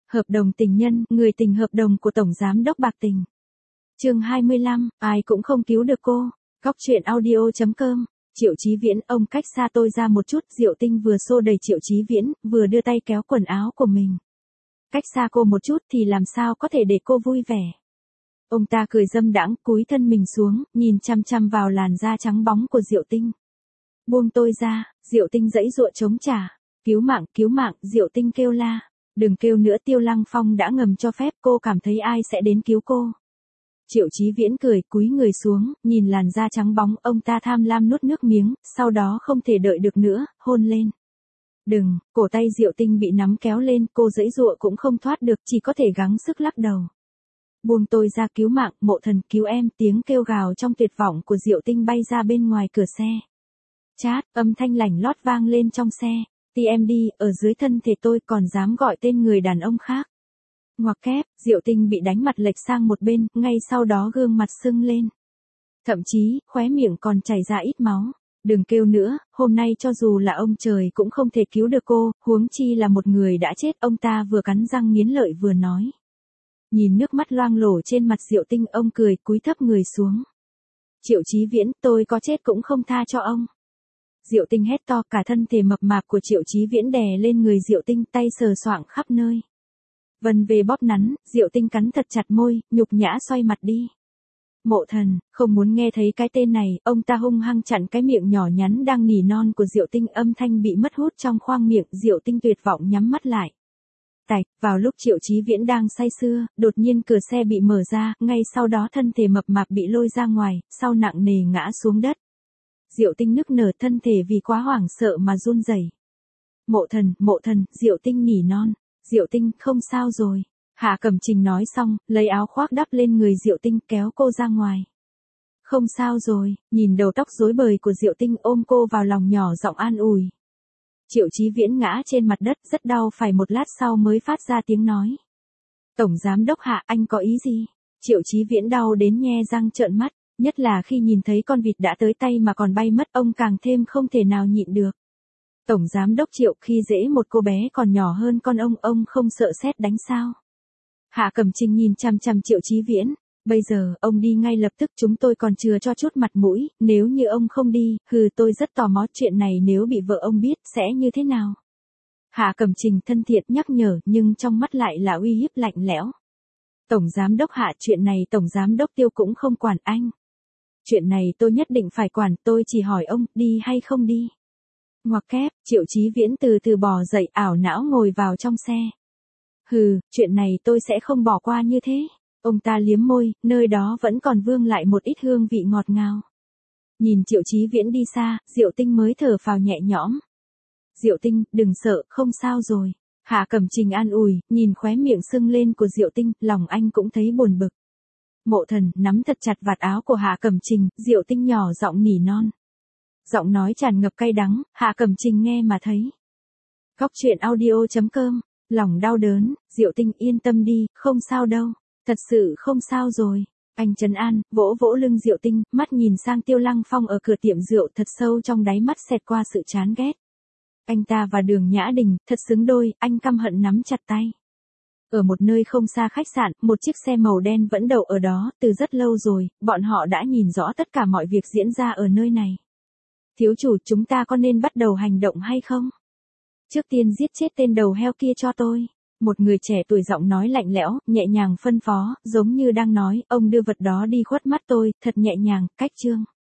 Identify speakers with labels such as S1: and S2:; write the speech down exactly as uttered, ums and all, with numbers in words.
S1: Hợp đồng tình nhân, người tình hợp đồng của Tổng Giám đốc bạc tình. Chương hai mươi lăm, ai cũng không cứu được cô. Góc truyện audio chấm com. Triệu Chí Viễn, ông cách xa tôi ra một chút, Diệu Tinh vừa xô đẩy Triệu Chí Viễn, vừa đưa tay kéo quần áo của mình. Cách xa cô một chút thì làm sao có thể để cô vui vẻ. Ông ta cười dâm đãng, cúi thân mình xuống, nhìn chăm chăm vào làn da trắng bóng của Diệu Tinh. Buông tôi ra, Diệu Tinh giãy giụa chống trả. Cứu mạng, cứu mạng, Diệu Tinh kêu la. Đừng kêu nữa, Tiêu Lăng Phong đã ngầm cho phép, cô cảm thấy ai sẽ đến cứu cô. Triệu Chí Viễn cười, cúi người xuống, nhìn làn da trắng bóng, ông ta tham lam nuốt nước miếng, sau đó không thể đợi được nữa, hôn lên. Đừng, cổ tay Diệu Tinh bị nắm kéo lên, cô giãy giụa cũng không thoát được, chỉ có thể gắng sức lắc đầu. Buông tôi ra, cứu mạng, Mộ Thần, cứu em, tiếng kêu gào trong tuyệt vọng của Diệu Tinh bay ra bên ngoài cửa xe. Chát, âm thanh lảnh lót vang lên trong xe. Ti em đi, ở dưới thân thể tôi còn dám gọi tên người đàn ông khác. Ngoặc kép, Diệu Tinh bị đánh mặt lệch sang một bên, ngay sau đó gương mặt sưng lên. Thậm chí, khóe miệng còn chảy ra ít máu. Đừng kêu nữa, hôm nay cho dù là ông trời cũng không thể cứu được cô, huống chi là một người đã chết, ông ta vừa cắn răng nghiến lợi vừa nói. Nhìn nước mắt loang lổ trên mặt Diệu Tinh, ông cười, cúi thấp người xuống. Triệu Chí Viễn, tôi có chết cũng không tha cho ông. Diệu Tinh hét to, cả thân thể mập mạp của Triệu Chí Viễn đè lên người Diệu Tinh, tay sờ soạng khắp nơi. Vân về bóp nắn, Diệu Tinh cắn thật chặt môi, nhục nhã xoay mặt đi. Mộ Thần, không muốn nghe thấy cái tên này, ông ta hung hăng chặn cái miệng nhỏ nhắn đang nỉ non của Diệu Tinh, âm thanh bị mất hút trong khoang miệng, Diệu Tinh tuyệt vọng nhắm mắt lại. Tạch, vào lúc Triệu Chí Viễn đang say sưa, đột nhiên cửa xe bị mở ra, ngay sau đó thân thể mập mạp bị lôi ra ngoài, sau nặng nề ngã xuống đất. Diệu Tinh nức nở, thân thể vì quá hoảng sợ mà run rẩy. Mộ Thần, Mộ Thần, Diệu Tinh nỉ non. Diệu Tinh, không sao rồi. Hạ Cẩm Trình nói xong, lấy áo khoác đắp lên người Diệu Tinh, kéo cô ra ngoài. Không sao rồi, nhìn đầu tóc rối bời của Diệu Tinh, ôm cô vào lòng nhỏ giọng an ủi. Triệu Chí Viễn ngã trên mặt đất, rất đau, phải một lát sau mới phát ra tiếng nói. Tổng Giám đốc Hạ, anh có ý gì? Triệu Chí Viễn đau đến nhe răng trợn mắt. Nhất là khi nhìn thấy con vịt đã tới tay mà còn bay mất, ông càng thêm không thể nào nhịn được. Tổng Giám đốc Triệu, khi dễ một cô bé còn nhỏ hơn con ông, ông không sợ sét đánh sao? Hạ Cẩm Trình nhìn chằm chằm Triệu Chí Viễn. Bây giờ, ông đi ngay lập tức, chúng tôi còn chưa cho chút mặt mũi, nếu như ông không đi, hừ, tôi rất tò mò chuyện này nếu bị vợ ông biết, sẽ như thế nào? Hạ Cẩm Trình thân thiện nhắc nhở, nhưng trong mắt lại là uy hiếp lạnh lẽo. Tổng Giám đốc Hạ, chuyện này Tổng Giám đốc Tiêu cũng không quản anh. Chuyện này tôi nhất định phải quản, tôi chỉ hỏi ông, đi hay không đi? Ngoặc kép, Triệu Chí Viễn từ từ bò dậy, ảo não ngồi vào trong xe. Hừ, chuyện này tôi sẽ không bỏ qua như thế. Ông ta liếm môi, nơi đó vẫn còn vương lại một ít hương vị ngọt ngào. Nhìn Triệu Chí Viễn đi xa, Diệu Tinh mới thở phào nhẹ nhõm. Diệu Tinh, đừng sợ, không sao rồi. Hạ Cẩm Trình an ủi, nhìn khóe miệng sưng lên của Diệu Tinh, lòng anh cũng thấy buồn bực. Mộ Thần, nắm thật chặt vạt áo của Hạ Cẩm Trình, Diệu Tinh nhỏ giọng nỉ non. Giọng nói tràn ngập cay đắng, Hạ Cẩm Trình nghe mà thấy. Góc truyện audio chấm com, lòng đau đớn, Diệu Tinh yên tâm đi, không sao đâu, thật sự không sao rồi. Anh trấn an, vỗ vỗ lưng Diệu Tinh, mắt nhìn sang Tiêu Lăng Phong ở cửa tiệm rượu, thật sâu trong đáy mắt xẹt qua sự chán ghét. Anh ta và Đường Nhã Đình, thật xứng đôi, anh căm hận nắm chặt tay. Ở một nơi không xa khách sạn, một chiếc xe màu đen vẫn đậu ở đó, từ rất lâu rồi, bọn họ đã nhìn rõ tất cả mọi việc diễn ra ở nơi này. Thiếu chủ, chúng ta có nên bắt đầu hành động hay không? Trước tiên giết chết tên đầu heo kia cho tôi. Một người trẻ tuổi giọng nói lạnh lẽo, nhẹ nhàng phân phó, giống như đang nói, ông đưa vật đó đi khuất mắt tôi, thật nhẹ nhàng, cách chương.